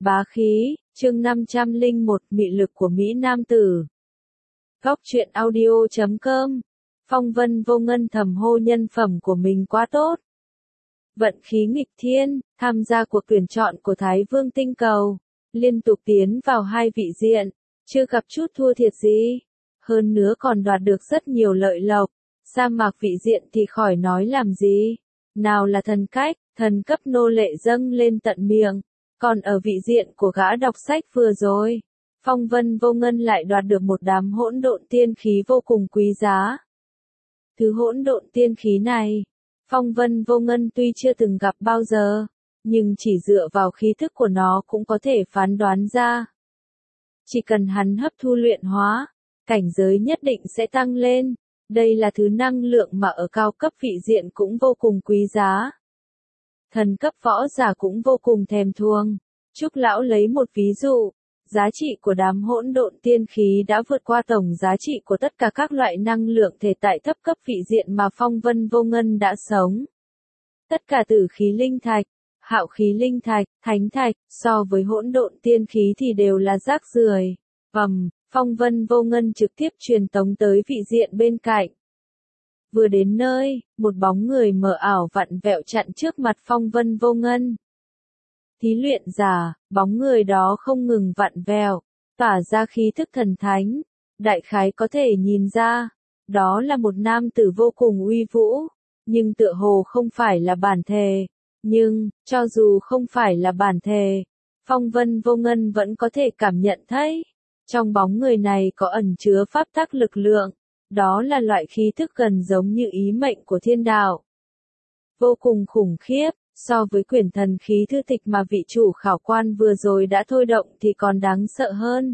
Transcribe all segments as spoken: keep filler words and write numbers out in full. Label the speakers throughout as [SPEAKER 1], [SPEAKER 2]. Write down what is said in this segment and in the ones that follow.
[SPEAKER 1] Bá khí, chương năm trăm lẻ một, mị lực của Mỹ Nam tử. Góc truyện audio chấm com. Phong vân vô ngân thầm hô nhân phẩm của mình quá tốt. Vận khí nghịch thiên, tham gia cuộc tuyển chọn của Thái Vương tinh cầu. Liên tục tiến vào hai vị diện, chưa gặp chút thua thiệt gì. Hơn nữa còn đoạt được rất nhiều lợi lộc. Sa mạc vị diện thì khỏi nói làm gì. Nào là thần cách, thần cấp nô lệ dâng lên tận miệng. Còn ở vị diện của gã đọc sách vừa rồi, phong vân vô ngân lại đoạt được một đám hỗn độn tiên khí vô cùng quý giá. Thứ hỗn độn tiên khí này, phong vân vô ngân tuy chưa từng gặp bao giờ, nhưng chỉ dựa vào khí thức của nó cũng có thể phán đoán ra. Chỉ cần hắn hấp thu luyện hóa, cảnh giới nhất định sẽ tăng lên. Đây là thứ năng lượng mà ở cao cấp vị diện cũng vô cùng quý giá. Thần cấp võ giả cũng vô cùng thèm thuồng. Trúc lão lấy một ví dụ, giá trị của đám hỗn độn tiên khí đã vượt qua tổng giá trị của tất cả các loại năng lượng thể tại thấp cấp vị diện mà phong vân vô ngân đã sống. Tất cả tử khí linh thạch, hạo khí linh thạch, thánh thạch, so với hỗn độn tiên khí thì đều là rác rưởi. Vầm, phong vân vô ngân trực tiếp truyền tống tới vị diện bên cạnh. Vừa đến nơi, một bóng người mờ ảo vặn vẹo chặn trước mặt phong vân vô ngân. Thí luyện giả, bóng người đó không ngừng vặn vẹo, tỏa ra khí thức thần thánh. Đại khái có thể nhìn ra, đó là một nam tử vô cùng uy vũ, nhưng tựa hồ không phải là bản thể. Nhưng, cho dù không phải là bản thể, phong vân vô ngân vẫn có thể cảm nhận thấy. Trong bóng người này có ẩn chứa pháp tắc lực lượng. Đó là loại khí thức gần giống như ý mệnh của thiên đạo. Vô cùng khủng khiếp, so với quyển thần khí thư tịch mà vị chủ khảo quan vừa rồi đã thôi động thì còn đáng sợ hơn.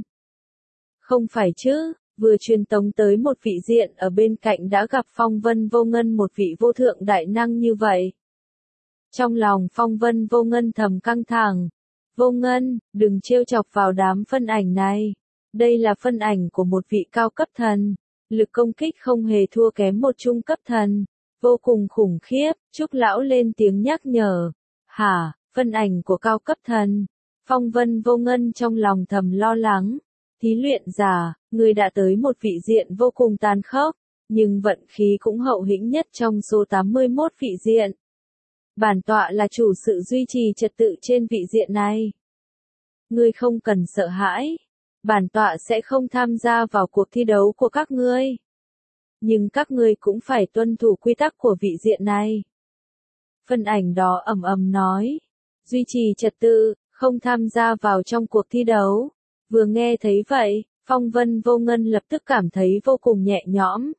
[SPEAKER 1] Không phải chứ, vừa truyền tống tới một vị diện ở bên cạnh đã gặp phong vân vô ngân một vị vô thượng đại năng như vậy. Trong lòng phong vân vô ngân thầm căng thẳng. Vô ngân, đừng trêu chọc vào đám phân ảnh này. Đây là phân ảnh của một vị cao cấp thần. Lực công kích không hề thua kém một trung cấp thần. Vô cùng khủng khiếp, Trúc lão lên tiếng nhắc nhở. Hả, phân ảnh của cao cấp thần. Phong vân vô ngân trong lòng thầm lo lắng. Thí luyện giả, người đã tới một vị diện vô cùng tàn khốc, nhưng vận khí cũng hậu hĩnh nhất trong số tám mươi mốt vị diện. Bản tọa là chủ sự duy trì trật tự trên vị diện này. Ngươi không cần sợ hãi. Bản tọa sẽ không tham gia vào cuộc thi đấu của các ngươi. Nhưng các ngươi cũng phải tuân thủ quy tắc của vị diện này. Phân ảnh đó ầm ầm nói. Duy trì trật tự, không tham gia vào trong cuộc thi đấu. Vừa nghe thấy vậy, phong vân vô ngân lập tức cảm thấy vô cùng nhẹ nhõm.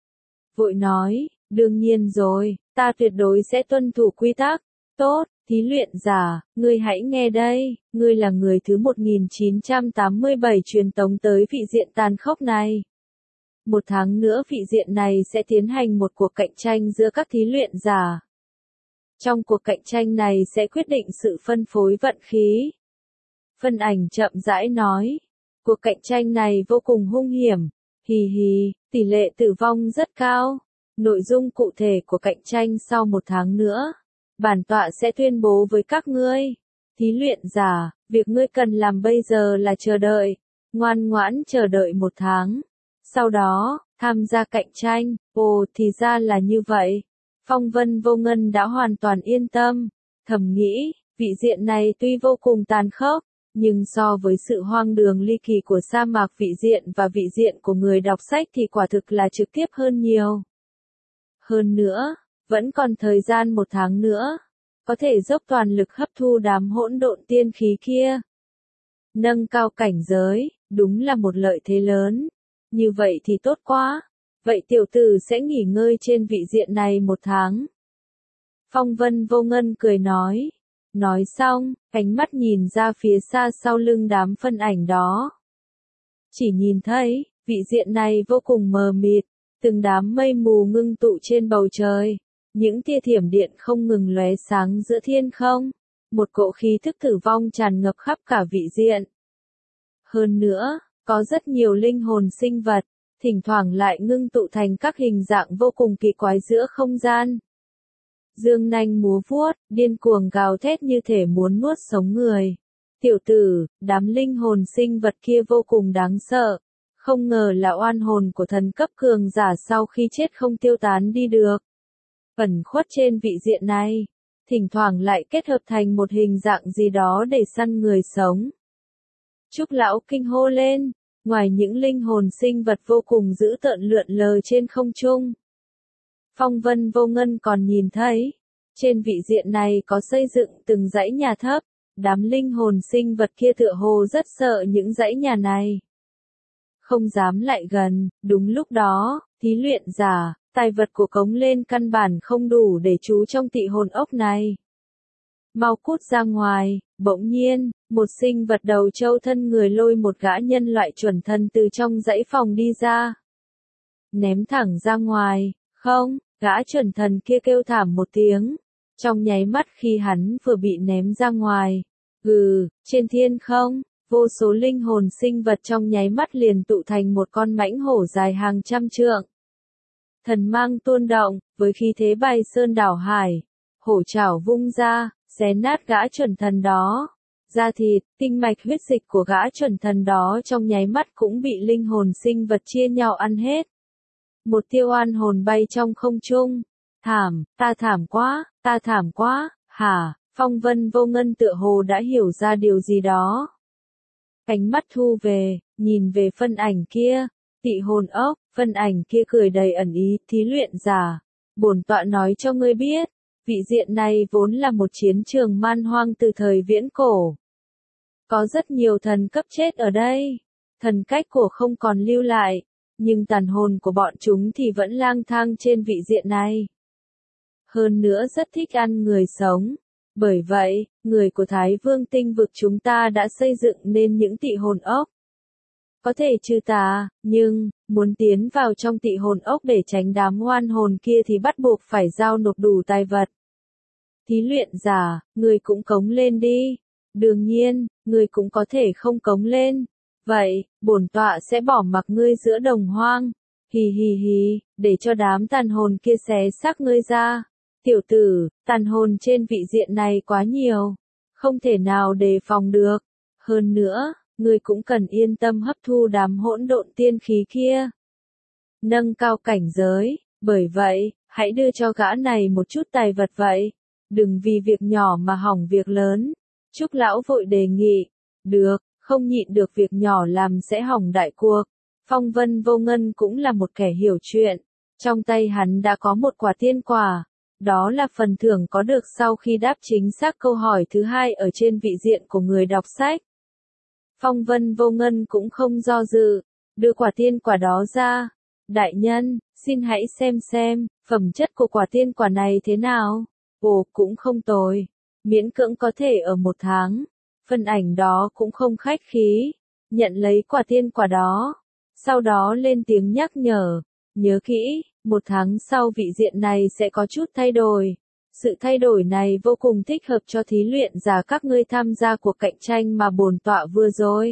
[SPEAKER 1] Vội nói, đương nhiên rồi, ta tuyệt đối sẽ tuân thủ quy tắc. Tốt. Thí luyện giả, ngươi hãy nghe đây, ngươi là người thứ một nghìn chín trăm tám mươi bảy truyền tống tới vị diện tàn khốc này. Một tháng nữa vị diện này sẽ tiến hành một cuộc cạnh tranh giữa các thí luyện giả. Trong cuộc cạnh tranh này sẽ quyết định sự phân phối vận khí. Phân ảnh chậm rãi nói, cuộc cạnh tranh này vô cùng hung hiểm, hì hì, tỷ lệ tử vong rất cao. Nội dung cụ thể của cạnh tranh sau một tháng nữa. Bản tọa sẽ tuyên bố với các ngươi. Thí luyện giả, việc ngươi cần làm bây giờ là chờ đợi. Ngoan ngoãn chờ đợi một tháng. Sau đó, tham gia cạnh tranh. Ồ, thì ra là như vậy. Phong vân vô ngân đã hoàn toàn yên tâm. Thầm nghĩ, vị diện này tuy vô cùng tàn khốc, nhưng so với sự hoang đường ly kỳ của sa mạc vị diện và vị diện của người đọc sách thì quả thực là trực tiếp hơn nhiều. Hơn nữa, vẫn còn thời gian một tháng nữa, có thể dốc toàn lực hấp thu đám hỗn độn tiên khí kia. Nâng cao cảnh giới, đúng là một lợi thế lớn. Như vậy thì tốt quá. Vậy tiểu tử sẽ nghỉ ngơi trên vị diện này một tháng. Phong vân vô ngân cười nói. Nói xong, ánh mắt nhìn ra phía xa sau lưng đám phân ảnh đó. Chỉ nhìn thấy, vị diện này vô cùng mờ mịt, từng đám mây mù ngưng tụ trên bầu trời. Những tia thiểm điện không ngừng lóe sáng giữa thiên không. Một cỗ khí thức tử vong tràn ngập khắp cả vị diện. Hơn nữa, có rất nhiều linh hồn sinh vật, thỉnh thoảng lại ngưng tụ thành các hình dạng vô cùng kỳ quái giữa không gian. Dương nanh múa vuốt, điên cuồng gào thét như thể muốn nuốt sống người. Tiểu tử, đám linh hồn sinh vật kia vô cùng đáng sợ. Không ngờ là oan hồn của thần cấp cường giả sau khi chết không tiêu tán đi được. Ẩn khuất trên vị diện này, thỉnh thoảng lại kết hợp thành một hình dạng gì đó để săn người sống. Trúc lão kinh hô lên, ngoài những linh hồn sinh vật vô cùng dữ tợn lượn lờ trên không trung. Phong Vân Vô Ngân còn nhìn thấy, trên vị diện này có xây dựng từng dãy nhà thấp, đám linh hồn sinh vật kia tựa hồ rất sợ những dãy nhà này. Không dám lại gần, đúng lúc đó, thí luyện giả, tài vật của cống lên căn bản không đủ để trú trong tị hồn ốc này. Mau cút ra ngoài, bỗng nhiên, một sinh vật đầu trâu thân người lôi một gã nhân loại chuẩn thần từ trong dãy phòng đi ra. Ném thẳng ra ngoài, không, gã chuẩn thần kia kêu thảm một tiếng. Trong nháy mắt khi hắn vừa bị ném ra ngoài, gừ, trên thiên không, vô số linh hồn sinh vật trong nháy mắt liền tụ thành một con mãnh hổ dài hàng trăm trượng. Thần mang tuôn động, với khí thế bay sơn đảo hải, hổ chảo vung ra, xé nát gã chuẩn thần đó. Da thịt, kinh mạch huyết dịch của gã chuẩn thần đó trong nháy mắt cũng bị linh hồn sinh vật chia nhau ăn hết. Một tiêu oan hồn bay trong không trung. Thảm, ta thảm quá, ta thảm quá, hả? Phong Vân Vô Ngân tựa hồ đã hiểu ra điều gì đó. Ánh mắt thu về, nhìn về phân ảnh kia, tị hồn ốc, phân ảnh kia cười đầy ẩn ý, thí luyện giả. Bổn tọa nói cho ngươi biết, vị diện này vốn là một chiến trường man hoang từ thời viễn cổ. Có rất nhiều thần cấp chết ở đây, thần cách cổ không còn lưu lại, nhưng tàn hồn của bọn chúng thì vẫn lang thang trên vị diện này. Hơn nữa rất thích ăn người sống. Bởi vậy, người của Thái Vương tinh vực chúng ta đã xây dựng nên những tị hồn ốc. Có thể trừ tà, nhưng, muốn tiến vào trong tị hồn ốc để tránh đám oan hồn kia thì bắt buộc phải giao nộp đủ tài vật. Thí luyện giả, người cũng cống lên đi. Đương nhiên, người cũng có thể không cống lên. Vậy, bổn tọa sẽ bỏ mặc ngươi giữa đồng hoang. Hì hì hì, để cho đám tàn hồn kia xé xác ngươi ra. Tiểu tử, tàn hồn trên vị diện này quá nhiều, không thể nào đề phòng được. Hơn nữa, ngươi cũng cần yên tâm hấp thu đám hỗn độn tiên khí kia. Nâng cao cảnh giới, bởi vậy, hãy đưa cho gã này một chút tài vật vậy. Đừng vì việc nhỏ mà hỏng việc lớn. Trúc lão vội đề nghị. Được, không nhịn được việc nhỏ làm sẽ hỏng đại cuộc. Phong Vân Vô Ngân cũng là một kẻ hiểu chuyện. Trong tay hắn đã có một quả tiên quả. Đó là phần thưởng có được sau khi đáp chính xác câu hỏi thứ hai ở trên vị diện của người đọc sách. Phong Vân Vô Ngân cũng không do dự, đưa quả tiên quả đó ra. Đại nhân, xin hãy xem xem, phẩm chất của quả tiên quả này thế nào? Ồ, cũng không tồi. Miễn cưỡng có thể ở một tháng. Phân ảnh đó cũng không khách khí. Nhận lấy quả tiên quả đó. Sau đó lên tiếng nhắc nhở. Nhớ kỹ, một tháng sau vị diện này sẽ có chút thay đổi. Sự thay đổi này vô cùng thích hợp cho thí luyện giả các ngươi tham gia cuộc cạnh tranh mà bổn tọa vừa rồi.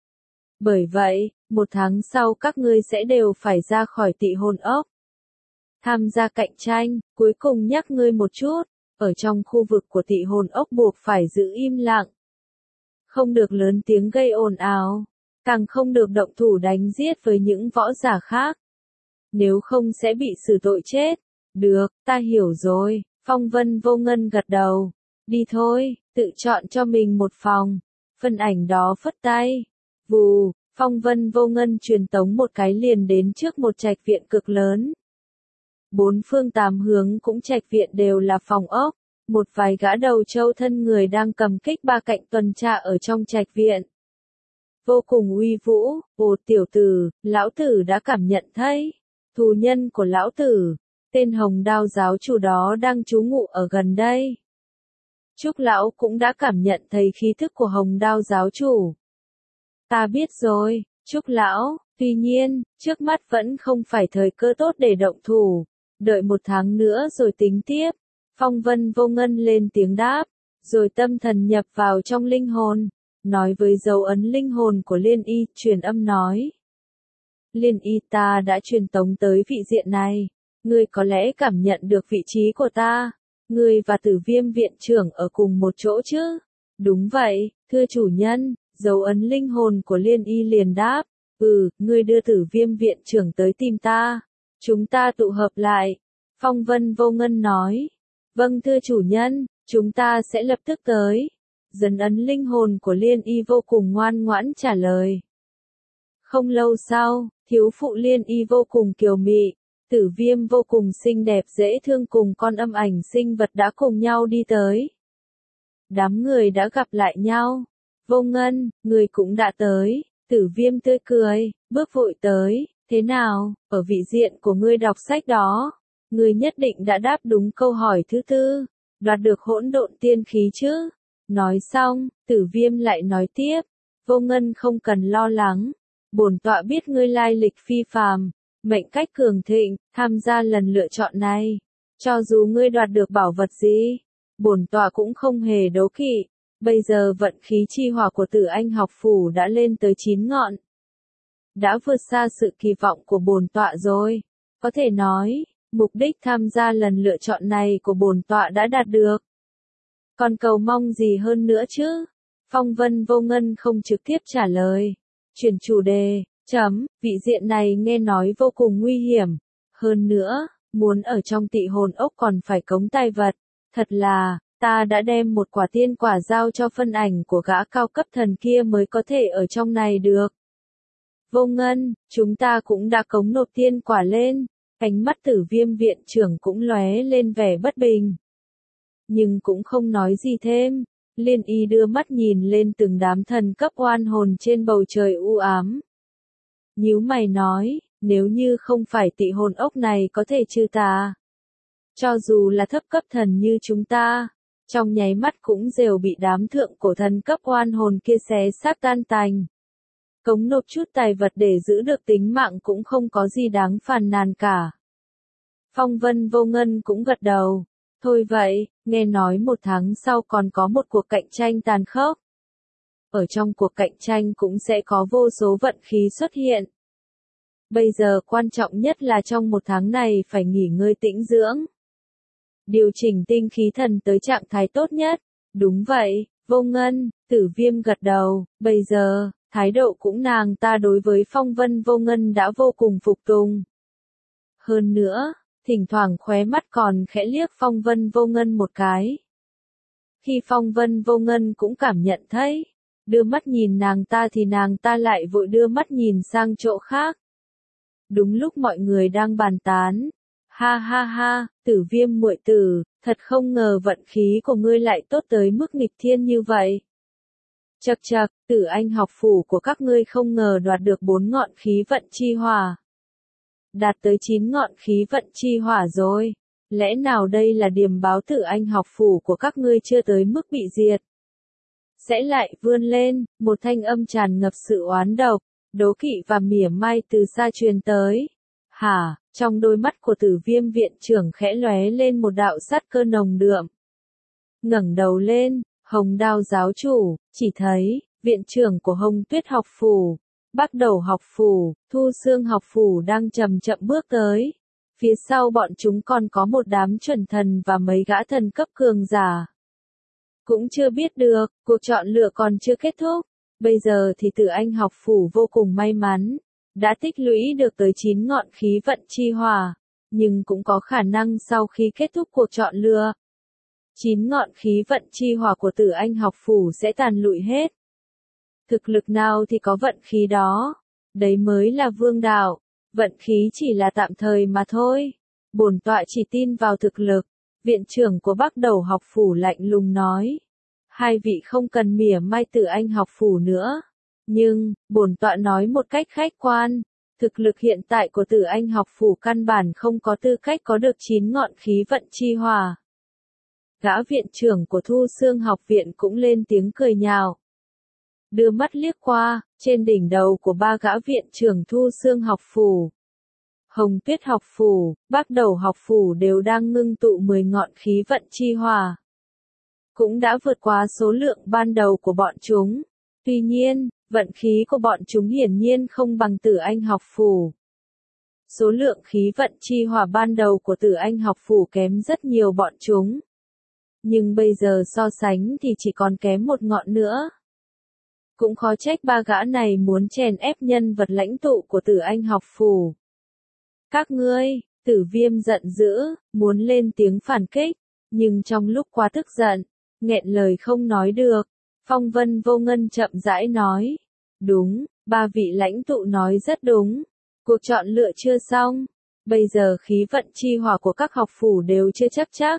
[SPEAKER 1] Bởi vậy, một tháng sau các ngươi sẽ đều phải ra khỏi tị hồn ốc. Tham gia cạnh tranh, cuối cùng nhắc ngươi một chút, ở trong khu vực của tị hồn ốc buộc phải giữ im lặng. Không được lớn tiếng gây ồn ào, càng không được động thủ đánh giết với những võ giả khác. Nếu không sẽ bị xử tội chết. Được, ta hiểu rồi. Phong Vân Vô Ngân gật đầu. Đi thôi, tự chọn cho mình một phòng. Phân ảnh đó phất tay. Vù, Phong Vân Vô Ngân truyền tống một cái liền đến trước một trạch viện cực lớn. Bốn phương tám hướng cũng trạch viện đều là phòng ốc. Một vài gã đầu trâu thân người đang cầm kích ba cạnh tuần tra ở trong trạch viện. Vô cùng uy vũ. Ồ tiểu tử, lão tử đã cảm nhận thấy. Tù nhân của lão tử, tên Hồng Đao giáo chủ đó đang trú ngụ ở gần đây. Trúc lão cũng đã cảm nhận thấy khí thức của Hồng Đao giáo chủ. Ta biết rồi, Trúc lão, tuy nhiên, trước mắt vẫn không phải thời cơ tốt để động thủ. Đợi một tháng nữa rồi tính tiếp. Phong Vân Vô Ngân lên tiếng đáp, rồi tâm thần nhập vào trong linh hồn, nói với dấu ấn linh hồn của Liên Y, truyền âm nói. Liên Y, ta đã truyền tống tới vị diện này, ngươi có lẽ cảm nhận được vị trí của ta, ngươi và Tử Viêm viện trưởng ở cùng một chỗ chứ? Đúng vậy, thưa chủ nhân, dấu ấn linh hồn của Liên Y liền đáp, ừ, ngươi đưa Tử Viêm viện trưởng tới tìm ta. Chúng ta tụ hợp lại. Phong Vân Vô Ngân nói, vâng thưa chủ nhân, chúng ta sẽ lập tức tới. Dấn ấn linh hồn của Liên Y vô cùng ngoan ngoãn trả lời. Không lâu sau, thiếu phụ Liên Y vô cùng kiều mị, Tử Viêm vô cùng xinh đẹp dễ thương cùng con âm ảnh sinh vật đã cùng nhau đi tới. Đám người đã gặp lại nhau. Vô Ngân, người cũng đã tới. Tử Viêm tươi cười, bước vội tới. Thế nào, ở vị diện của ngươi đọc sách đó, ngươi nhất định đã đáp đúng câu hỏi thứ tư, đoạt được hỗn độn tiên khí chứ? Nói xong, Tử Viêm lại nói tiếp, Vô Ngân không cần lo lắng, bổn tọa biết ngươi lai lịch phi phàm, mệnh cách cường thịnh, tham gia lần lựa chọn này, cho dù ngươi đoạt được bảo vật gì, bổn tọa cũng không hề đố kỵ. Bây giờ vận khí chi hỏa của Tử Anh học phủ đã lên tới chín ngọn, đã vượt xa sự kỳ vọng của bổn tọa rồi. Có thể nói, mục đích tham gia lần lựa chọn này của bổn tọa đã đạt được. Còn cầu mong gì hơn nữa chứ? Phong Vân Vô Ngân không trực tiếp trả lời. Chuyển chủ đề, chấm, vị diện này nghe nói vô cùng nguy hiểm. Hơn nữa, muốn ở trong tị hồn ốc còn phải cống tài vật. Thật là, ta đã đem một quả tiên quả giao cho phân ảnh của gã cao cấp thần kia mới có thể ở trong này được. Vô Ngân, chúng ta cũng đã cống nộp tiên quả lên. Ánh mắt Tử Viêm viện trưởng cũng lóe lên vẻ bất bình. Nhưng cũng không nói gì thêm. Liên Y đưa mắt nhìn lên từng đám thần cấp oan hồn trên bầu trời u ám. Nhíu mày nói, nếu như không phải tị hồn ốc này có thể trừ tà, cho dù là thấp cấp thần như chúng ta, trong nháy mắt cũng đều bị đám thượng cổ thần cấp oan hồn kia xé xác tan tành. Cống nộp chút tài vật để giữ được tính mạng cũng không có gì đáng phàn nàn cả. Phong Vân Vô Ngân cũng gật đầu. Thôi vậy, nghe nói một tháng sau còn có một cuộc cạnh tranh tàn khốc. Ở trong cuộc cạnh tranh cũng sẽ có vô số vận khí xuất hiện. Bây giờ quan trọng nhất là trong một tháng này phải nghỉ ngơi tĩnh dưỡng. Điều chỉnh tinh khí thần tới trạng thái tốt nhất. Đúng vậy, Vô Ngân, Tử Viêm gật đầu, bây giờ, thái độ cũng nàng ta đối với Phong Vân Vô Ngân đã vô cùng phục tùng. Hơn nữa, thỉnh thoảng khóe mắt còn khẽ liếc Phong Vân Vô Ngân một cái. Khi Phong Vân Vô Ngân cũng cảm nhận thấy, đưa mắt nhìn nàng ta thì nàng ta lại vội đưa mắt nhìn sang chỗ khác. Đúng lúc mọi người đang bàn tán, ha ha ha, Tử Viêm muội tử, thật không ngờ vận khí của ngươi lại tốt tới mức nghịch thiên như vậy. Chậc chậc, Tử Anh học phủ của các ngươi không ngờ đoạt được bốn ngọn khí vận chi hỏa. Đạt tới chín ngọn khí vận chi hỏa rồi. Lẽ nào đây là điềm báo Tử Anh học phủ của các ngươi chưa tới mức bị diệt? Sẽ lại vươn lên, một thanh âm tràn ngập sự oán độc, đố kỵ và mỉa mai từ xa truyền tới. Hả, trong đôi mắt của Tử Viêm viện trưởng khẽ lóe lên một đạo sát cơ nồng đượm. Ngẩng đầu lên, Hồng Đao giáo chủ, chỉ thấy, viện trưởng của Hồng Tuyết học phủ, Bắc Đầu học phủ, Thu Xương học phủ đang chậm chậm bước tới. Phía sau bọn chúng còn có một đám chuẩn thần và mấy gã thần cấp cường giả. Cũng chưa biết được, cuộc chọn lựa còn chưa kết thúc. Bây giờ thì Tử Anh học phủ vô cùng may mắn, đã tích lũy được tới chín ngọn khí vận chi hỏa, nhưng cũng có khả năng sau khi kết thúc cuộc chọn lựa, chín ngọn khí vận chi hỏa của Tử Anh học phủ sẽ tàn lụi hết. Thực lực nào thì có vận khí đó, đấy mới là vương đạo, vận khí chỉ là tạm thời mà thôi. Bổn tọa chỉ tin vào thực lực, viện trưởng của Bắc Đầu học phủ lạnh lùng nói. Hai vị không cần mỉa mai Tử Anh học phủ nữa. Nhưng, bổn tọa nói một cách khách quan, thực lực hiện tại của Tử Anh học phủ căn bản không có tư cách có được chín ngọn khí vận chi hỏa. Gã viện trưởng của Thu Xương học viện cũng lên tiếng cười nhạo. Đưa mắt liếc qua, trên đỉnh đầu của ba gã viện trưởng Thu Xương học phủ, Hồng Tuyết học phủ, Bắc Đầu học phủ đều đang ngưng tụ mười ngọn khí vận chi hỏa. Cũng đã vượt qua số lượng ban đầu của bọn chúng. Tuy nhiên, vận khí của bọn chúng hiển nhiên không bằng Tử Anh học phủ. Số lượng khí vận chi hỏa ban đầu của Tử Anh học phủ kém rất nhiều bọn chúng. nhưng bây giờ so sánh thì chỉ còn kém một ngọn nữa. Cũng khó trách ba gã này muốn chèn ép nhân vật lãnh tụ của Tử Anh học phủ. Các ngươi, Tử Viêm giận dữ, muốn lên tiếng phản kích, nhưng trong lúc quá tức giận, nghẹn lời không nói được. Phong Vân Vô Ngân chậm rãi nói, đúng, ba vị lãnh tụ nói rất đúng, cuộc chọn lựa chưa xong, bây giờ khí vận chi hỏa của các học phủ đều chưa chắc chắc.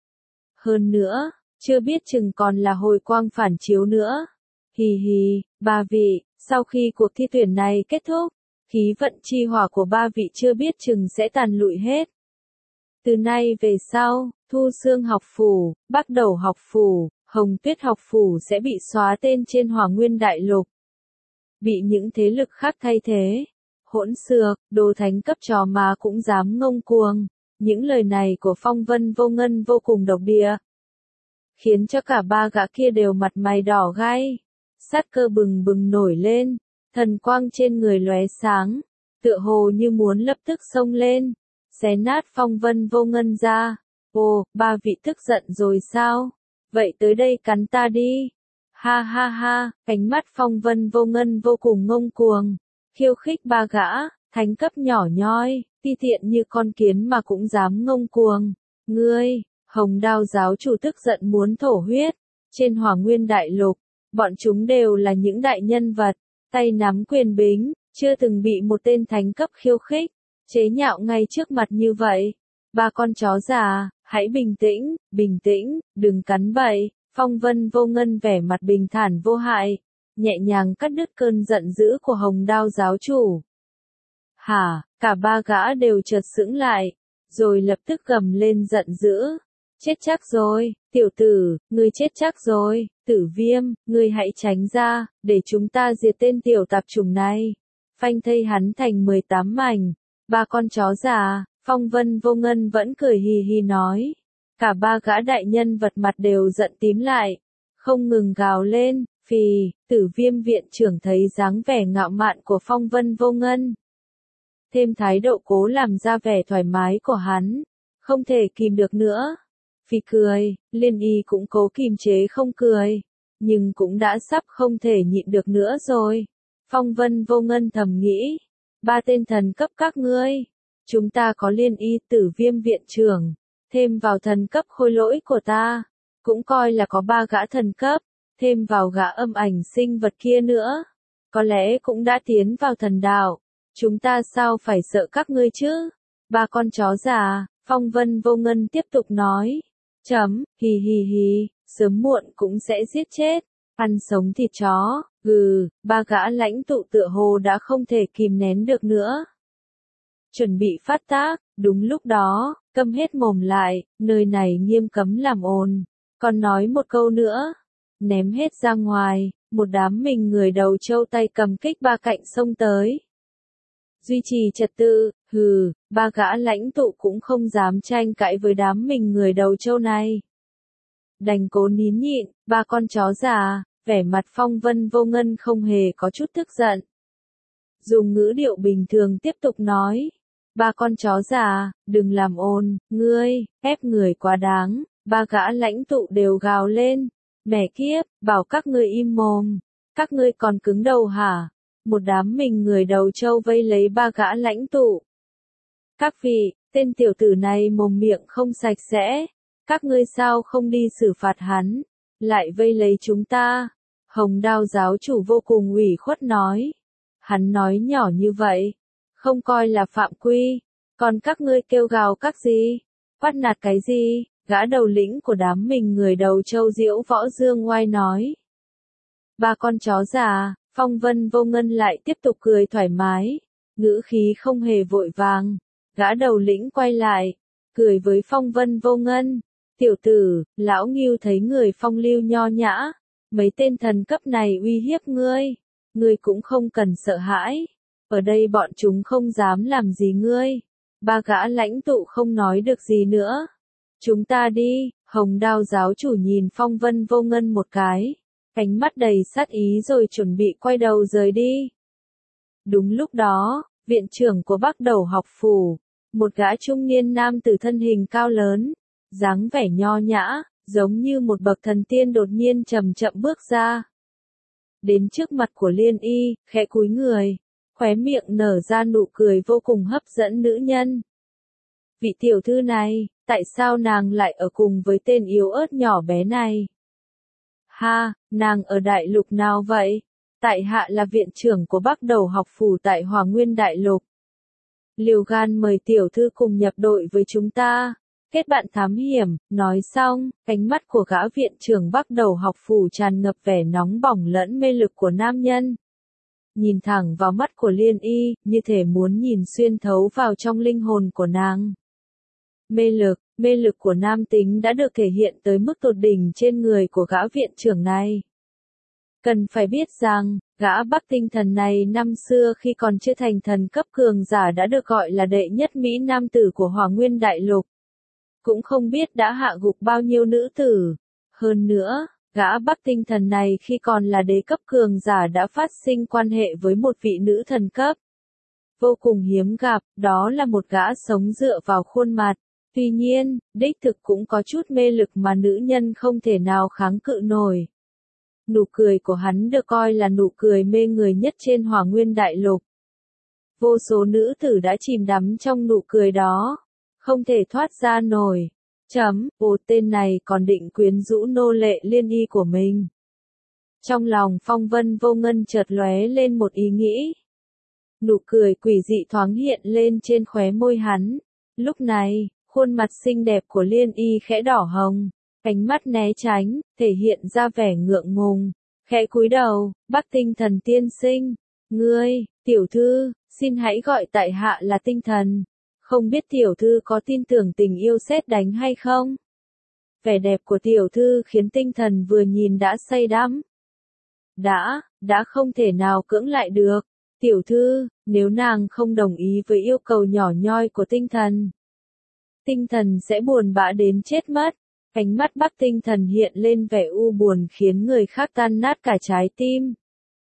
[SPEAKER 1] Hơn nữa, chưa biết chừng còn là hồi quang phản chiếu nữa. Hì hì, ba vị, sau khi cuộc thi tuyển này kết thúc, khí vận chi hỏa của ba vị chưa biết chừng sẽ tàn lụi hết. Từ nay về sau, Thu Xương học phủ, Bắc Đầu học phủ, Hồng Tuyết học phủ sẽ bị xóa tên trên Hỏa Nguyên Đại Lục. Bị những thế lực khác thay thế. Hỗn xược, đồ thánh cấp chó má cũng dám ngông cuồng. Những lời này của Phong Vân Vô Ngân vô cùng độc địa, khiến cho cả ba gã kia đều mặt mày đỏ gai. Sát cơ bừng bừng nổi lên, thần quang trên người lóe sáng, tựa hồ như muốn lập tức xông lên, xé nát Phong Vân Vô Ngân ra. Ồ, ba vị tức giận rồi sao? Vậy tới đây cắn ta đi. Ha ha ha, ánh mắt Phong Vân Vô Ngân vô cùng ngông cuồng, khiêu khích ba gã, thánh cấp nhỏ nhoi, ti tiện như con kiến mà cũng dám ngông cuồng. Ngươi, Hồng Đao giáo chủ tức giận muốn thổ huyết, trên Hỏa Nguyên Đại Lục, bọn chúng đều là những đại nhân vật, tay nắm quyền bính, chưa từng bị một tên thánh cấp khiêu khích, chế nhạo ngay trước mặt như vậy. Ba con chó già, hãy bình tĩnh, bình tĩnh, đừng cắn bậy. Phong Vân Vô Ngân vẻ mặt bình thản vô hại, nhẹ nhàng cắt đứt cơn giận dữ của Hồng Đao giáo chủ. Hả, cả ba gã đều chợt sững lại, rồi lập tức gầm lên giận dữ. Chết chắc rồi, tiểu tử, ngươi chết chắc rồi, Tử Viêm, ngươi hãy tránh ra, để chúng ta diệt tên tiểu tạp chủng này. Phanh thây hắn thành mười tám mảnh, ba con chó già, Phong Vân Vô Ngân vẫn cười hì hì nói. Cả ba gã đại nhân vật mặt đều giận tím lại, không ngừng gào lên, phì. Tử Viêm viện trưởng thấy dáng vẻ ngạo mạn của Phong Vân Vô Ngân, thêm thái độ cố làm ra vẻ thoải mái của hắn, không thể kìm được nữa. Phì cười, Liên Y cũng cố kìm chế không cười, nhưng cũng đã sắp không thể nhịn được nữa rồi. Phong Vân Vô Ngân thầm nghĩ, ba tên thần cấp các ngươi, chúng ta có Liên Y, Tử Viêm viện trưởng, thêm vào thần cấp khôi lỗi của ta, cũng coi là có ba gã thần cấp, thêm vào gã âm ảnh sinh vật kia nữa, có lẽ cũng đã tiến vào thần đạo. Chúng ta sao phải sợ các ngươi chứ? Ba con chó già, Phong Vân Vô Ngân tiếp tục nói. Chấm, hì hì hì, sớm muộn cũng sẽ giết chết, ăn sống thịt chó, gừ, ba gã lãnh tụ tựa hồ đã không thể kìm nén được nữa. Chuẩn bị phát tác, đúng lúc đó, câm hết mồm lại, nơi này nghiêm cấm làm ồn, còn nói một câu nữa, ném hết ra ngoài, một đám mình người đầu trâu tay cầm kích ba cạnh sông tới. Duy trì trật tự, hừ, ba gã lãnh tụ cũng không dám tranh cãi với đám mình người đầu trâu này. Đành cố nín nhịn, ba con chó già, vẻ mặt Phong Vân Vô Ngân không hề có chút tức giận. Dùng ngữ điệu bình thường tiếp tục nói, ba con chó già, đừng làm ồn, ngươi, ép người quá đáng, ba gã lãnh tụ đều gào lên, mẹ kiếp, bảo các ngươi im mồm, các ngươi còn cứng đầu hả? Một đám mình người đầu trâu vây lấy ba gã lãnh tụ. Các vị, tên tiểu tử này mồm miệng không sạch sẽ, các ngươi sao không đi xử phạt hắn, lại vây lấy chúng ta. Hồng Đao giáo chủ vô cùng ủy khuất nói. Hắn nói nhỏ như vậy, không coi là phạm quy, còn các ngươi kêu gào các gì, bắt nạt cái gì, gã đầu lĩnh của đám mình người đầu trâu Diễu Võ Dương Oai nói. Ba con chó già, Phong Vân Vô Ngân lại tiếp tục cười thoải mái, ngữ khí không hề vội vàng, gã đầu lĩnh quay lại, cười với Phong Vân Vô Ngân, tiểu tử, lão Ngưu thấy người phong lưu nho nhã, mấy tên thần cấp này uy hiếp ngươi, ngươi cũng không cần sợ hãi, ở đây bọn chúng không dám làm gì ngươi. Ba gã lãnh tụ không nói được gì nữa. Chúng ta đi, Hồng Đao giáo chủ nhìn Phong Vân Vô Ngân một cái, ánh mắt đầy sát ý rồi chuẩn bị quay đầu rời đi. Đúng lúc đó, viện trưởng của Bắc Đầu học phủ, một gã trung niên nam tử thân hình cao lớn, dáng vẻ nho nhã, giống như một bậc thần tiên đột nhiên chậm chậm bước ra. Đến trước mặt của Liên Y, khẽ cúi người, khóe miệng nở ra nụ cười vô cùng hấp dẫn nữ nhân. Vị tiểu thư này, tại sao nàng lại ở cùng với tên yếu ớt nhỏ bé này? Ha, nàng ở đại lục nào vậy? Tại hạ là viện trưởng của Bắc Đầu học phủ tại Hòa Nguyên Đại Lục. Liều gan mời tiểu thư cùng nhập đội với chúng ta, kết bạn thám hiểm. Nói xong, ánh mắt của gã viện trưởng Bắc Đầu học phủ tràn ngập vẻ nóng bỏng lẫn mê lực của nam nhân. Nhìn thẳng vào mắt của Liên Y, như thể muốn nhìn xuyên thấu vào trong linh hồn của nàng. Mê lực, mê lực của nam tính đã được thể hiện tới mức tột đỉnh trên người của gã viện trưởng này. Cần phải biết rằng, gã Bắc Tinh Thần này năm xưa khi còn chưa thành thần cấp cường giả đã được gọi là đệ nhất Mỹ nam tử của Hòa Nguyên Đại Lục. Cũng không biết đã hạ gục bao nhiêu nữ tử. Hơn nữa, gã Bắc Tinh Thần này khi còn là đế cấp cường giả đã phát sinh quan hệ với một vị nữ thần cấp. Vô cùng hiếm gặp, đó là một gã sống dựa vào khuôn mặt. Tuy nhiên, đích thực cũng có chút mê lực mà nữ nhân không thể nào kháng cự nổi. Nụ cười của hắn được coi là nụ cười mê người nhất trên Hòa Nguyên Đại Lục. Vô số nữ tử đã chìm đắm trong nụ cười đó, không thể thoát ra nổi. Chấm, ồ tên này còn định quyến rũ nô lệ Liên Y của mình. Trong lòng Phong Vân Vô Ngân chợt lóe lên một ý nghĩ. Nụ cười quỷ dị thoáng hiện lên trên khóe môi hắn. Lúc này, khuôn mặt xinh đẹp của Liên Y khẽ đỏ hồng, ánh mắt né tránh, thể hiện ra vẻ ngượng ngùng, khẽ cúi đầu. Bắc Tinh Thần tiên sinh, ngươi, tiểu thư, xin hãy gọi tại hạ là Tinh Thần. Không biết tiểu thư có tin tưởng tình yêu sét đánh hay không? Vẻ đẹp của tiểu thư khiến Tinh Thần vừa nhìn đã say đắm. Đã, đã không thể nào cưỡng lại được. Tiểu thư, nếu nàng không đồng ý với yêu cầu nhỏ nhoi của Tinh Thần, Tinh Thần sẽ buồn bã đến chết mất. Ánh mắt Bắc Tinh Thần hiện lên vẻ u buồn khiến người khác tan nát cả trái tim.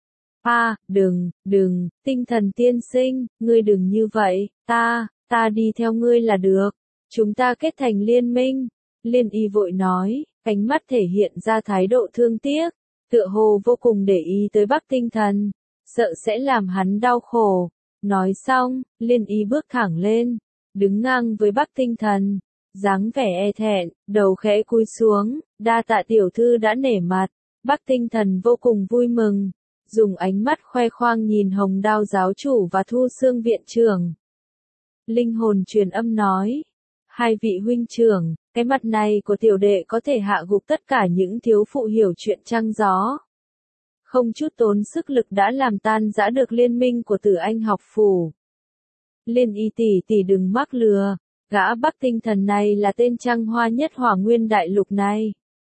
[SPEAKER 1] À, đừng, đừng, Tinh Thần tiên sinh, ngươi đừng như vậy, ta, ta đi theo ngươi là được. Chúng ta kết thành liên minh. Liên Y vội nói, ánh mắt thể hiện ra thái độ thương tiếc, tựa hồ vô cùng để ý tới Bắc Tinh Thần, sợ sẽ làm hắn đau khổ. Nói xong, Liên Y bước thẳng lên, đứng ngang với Bắc Tinh Thần, dáng vẻ e thẹn, đầu khẽ cúi xuống, đa tạ tiểu thư đã nể mặt. Bắc Tinh Thần vô cùng vui mừng, dùng ánh mắt khoe khoang nhìn Hồng Đao giáo chủ và Thu Xương viện trưởng. Linh hồn truyền âm nói, hai vị huynh trưởng, cái mặt này của tiểu đệ có thể hạ gục tất cả những thiếu phụ hiểu chuyện trăng gió. Không chút tốn sức lực đã làm tan rã được liên minh của Tử Anh học phủ. Liên Y tỷ tỷ đừng mắc lừa, gã Bắc Tinh Thần này là tên trăng hoa nhất Hòa Nguyên Đại Lục này.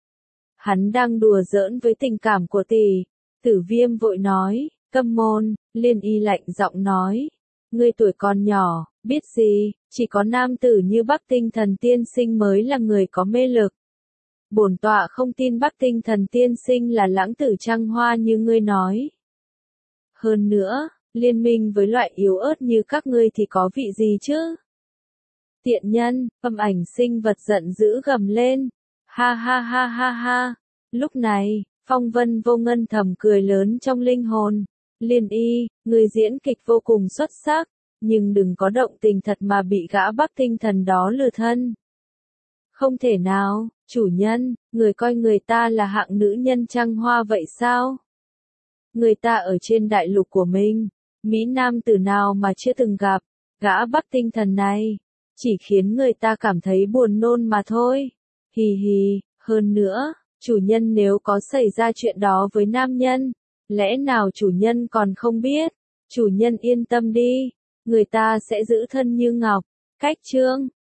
[SPEAKER 1] Hắn đang đùa giỡn với tình cảm của tỷ. Tử Viêm vội nói, câm môn. Liên Y lạnh giọng nói, ngươi tuổi còn nhỏ, biết gì, chỉ có nam tử như Bắc Tinh Thần tiên sinh mới là người có mê lực. Bổn tọa không tin Bắc Tinh Thần tiên sinh là lãng tử trăng hoa như ngươi nói. Hơn nữa, liên minh với loại yếu ớt như các ngươi thì có vị gì chứ? Tiện nhân, âm ảnh sinh vật giận dữ gầm lên. Ha ha ha ha ha. Lúc này, Phong Vân Vô Ngân thầm cười lớn trong linh hồn. Liên Y, người diễn kịch vô cùng xuất sắc, nhưng đừng có động tình thật mà bị gã Bắc Tinh Thần đó lừa thân. Không thể nào, chủ nhân, người coi người ta là hạng nữ nhân trăng hoa vậy sao? Người ta ở trên đại lục của mình, Mỹ nam tử nào mà chưa từng gặp, gã Bắc Tinh Thần này, chỉ khiến người ta cảm thấy buồn nôn mà thôi. Hì hì, hơn nữa, chủ nhân nếu có xảy ra chuyện đó với nam nhân, lẽ nào chủ nhân còn không biết? Chủ nhân yên tâm đi, người ta sẽ giữ thân như ngọc. Cách chương